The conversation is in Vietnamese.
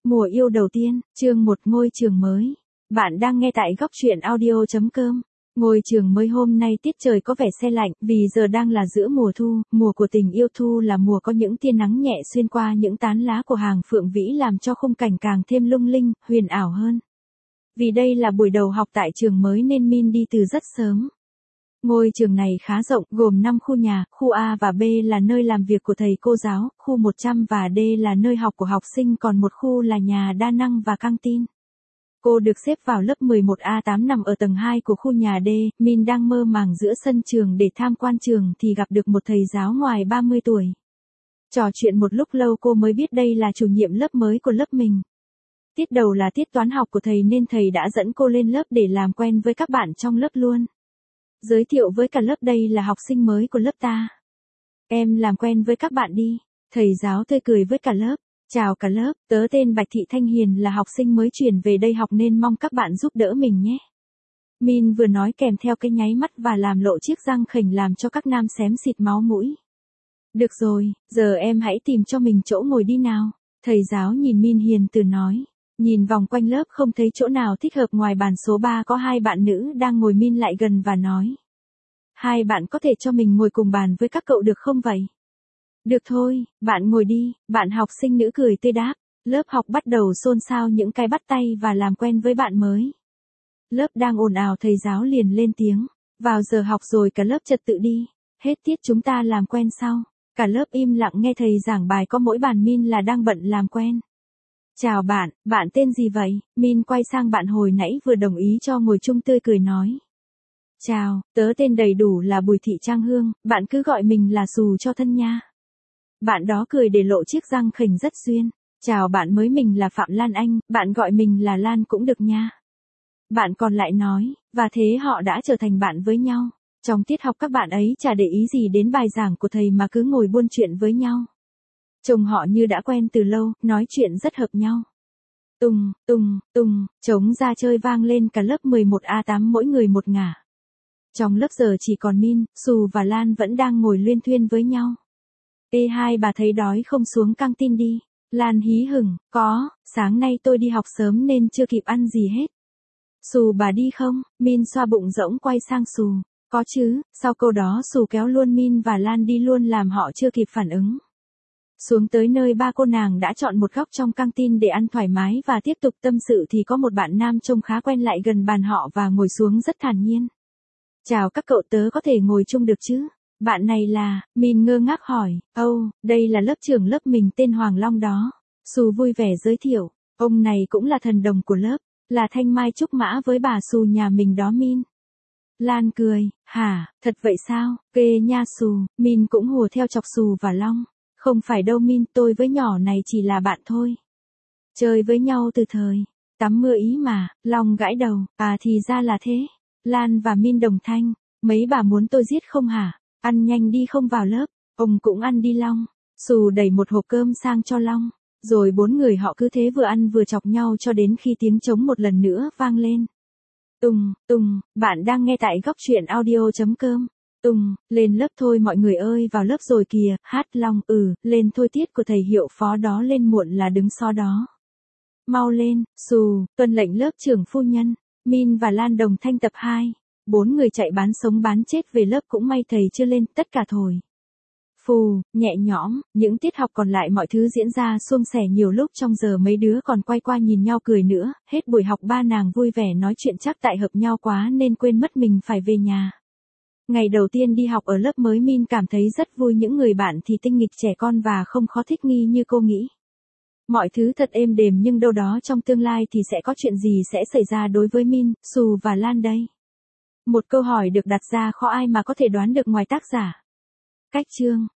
Mùa yêu đầu tiên, chương 1 ngôi trường mới. Bạn đang nghe tại góc truyện audio.com. Ngôi trường mới hôm nay tiết trời có vẻ se lạnh vì giờ đang là giữa mùa thu, mùa của tình yêu. Thu là mùa có những tia nắng nhẹ xuyên qua những tán lá của hàng phượng vĩ làm cho khung cảnh càng thêm lung linh, huyền ảo hơn. Vì đây là buổi đầu học tại trường mới nên Min đi từ rất sớm. Ngôi trường này khá rộng, gồm 5 khu nhà, khu A và B là nơi làm việc của thầy cô giáo, khu 100 và D là nơi học của học sinh, còn một khu là nhà đa năng và căng tin. Cô được xếp vào lớp 11A8 nằm ở tầng 2 của khu nhà D. Min đang mơ màng giữa sân trường để tham quan trường thì gặp được một thầy giáo ngoài 30 tuổi. Trò chuyện một lúc lâu cô mới biết đây là chủ nhiệm lớp mới của lớp mình. Tiết đầu là tiết toán học của thầy nên thầy đã dẫn cô lên lớp để làm quen với các bạn trong lớp luôn. Giới thiệu với cả lớp đây là học sinh mới của lớp ta. Em làm quen với các bạn đi. Thầy giáo tươi cười với cả lớp. Chào cả lớp, tớ tên Bạch Thị Thanh Hiền là học sinh mới chuyển về đây học nên mong các bạn giúp đỡ mình nhé. Min vừa nói kèm theo cái nháy mắt và làm lộ chiếc răng khểnh làm cho các nam xém xịt máu mũi. Được rồi, giờ em hãy tìm cho mình chỗ ngồi đi nào. Thầy giáo nhìn Min hiền từ nói. Nhìn vòng quanh lớp không thấy chỗ nào thích hợp ngoài bàn số 3 có 2 bạn nữ đang ngồi. Min lại gần và nói. Hai bạn có thể cho mình ngồi cùng bàn với các cậu được không vậy? Được thôi, bạn ngồi đi, bạn học sinh nữ cười tươi đáp. Lớp học bắt đầu xôn xao những cái bắt tay và làm quen với bạn mới. Lớp đang ồn ào thầy giáo liền lên tiếng. Vào giờ học rồi cả lớp trật tự đi. Hết tiết chúng ta làm quen sau. Cả lớp im lặng nghe thầy giảng bài, có mỗi bàn Min là đang bận làm quen. Chào bạn, bạn tên gì vậy? Min quay sang bạn hồi nãy vừa đồng ý cho ngồi chung tươi cười nói. Chào, tớ tên đầy đủ là Bùi Thị Trang Hương, bạn cứ gọi mình là Xù cho thân nha. Bạn đó cười để lộ chiếc răng khểnh rất duyên. Chào bạn mới, mình là Phạm Lan Anh, bạn gọi mình là Lan cũng được nha. Bạn còn lại nói, và thế họ đã trở thành bạn với nhau. Trong tiết học các bạn ấy chả để ý gì đến bài giảng của thầy mà cứ ngồi buôn chuyện với nhau. Trông họ như đã quen từ lâu, nói chuyện rất hợp nhau. Tùng, tùng, tùng, trống ra chơi vang lên cả lớp 11A8 mỗi người một ngả. Trong lớp giờ chỉ còn Min, Xù và Lan vẫn đang ngồi luyên thuyên với nhau. Ê hai bà thấy đói không, xuống căng tin đi. Lan hí hửng, có, sáng nay tôi đi học sớm nên chưa kịp ăn gì hết. Xù bà đi không? Min xoa bụng rỗng quay sang Xù. Có chứ, sau câu đó Xù kéo luôn Min và Lan đi luôn làm họ chưa kịp phản ứng. Xuống tới nơi ba cô nàng đã chọn một góc trong căng tin để ăn thoải mái và tiếp tục tâm sự thì có một bạn nam trông khá quen lại gần bàn họ và ngồi xuống rất thản nhiên. Chào các cậu, tớ có thể ngồi chung được chứ? Bạn này là, Min ngơ ngác hỏi, đây là lớp trưởng lớp mình tên Hoàng Long đó. Xù vui vẻ giới thiệu, ông này cũng là thần đồng của lớp, là Thanh Mai Trúc Mã với bà Xù nhà mình đó Min. Lan cười, hả, thật vậy sao, ghê nha Xù. Min cũng hùa theo chọc Xù và Long. Không phải đâu Min, tôi với nhỏ này chỉ là bạn thôi. Chơi với nhau từ thời tắm mưa ý mà. Long gãi đầu, à thì ra là thế. Lan và Min đồng thanh, mấy bà muốn tôi giết không hả? Ăn nhanh đi không vào lớp, ông cũng ăn đi Long. Xù đẩy một hộp cơm sang cho Long, rồi 4 người họ cứ thế vừa ăn vừa chọc nhau cho đến khi tiếng trống một lần nữa vang lên. Tùng, tùng, bạn đang nghe tại góc truyện audio.com. Tùng, lên lớp thôi mọi người ơi, vào lớp rồi kìa. Hát. Long, lên thôi, tiết của thầy hiệu phó đó lên muộn là đứng so đó. Mau lên. Xù, tuân lệnh lớp trưởng phu nhân. Min và Lan đồng thanh tập 2. 4 người chạy bán sống bán chết về lớp, cũng may thầy chưa lên, tất cả thổi phù, nhẹ nhõm. Những tiết học còn lại mọi thứ diễn ra suôn sẻ, nhiều lúc trong giờ mấy đứa còn quay qua nhìn nhau cười nữa. Hết buổi học ba nàng vui vẻ nói chuyện, chắc tại hợp nhau quá nên quên mất mình phải về nhà. Ngày đầu tiên đi học ở lớp mới, Min cảm thấy rất vui, những người bạn thì tinh nghịch trẻ con và không khó thích nghi như cô nghĩ. Mọi thứ thật êm đềm, nhưng đâu đó trong tương lai thì sẽ có chuyện gì sẽ xảy ra đối với Min, Xù và Lan đây? Một câu hỏi được đặt ra khó ai mà có thể đoán được ngoài tác giả. Cách chương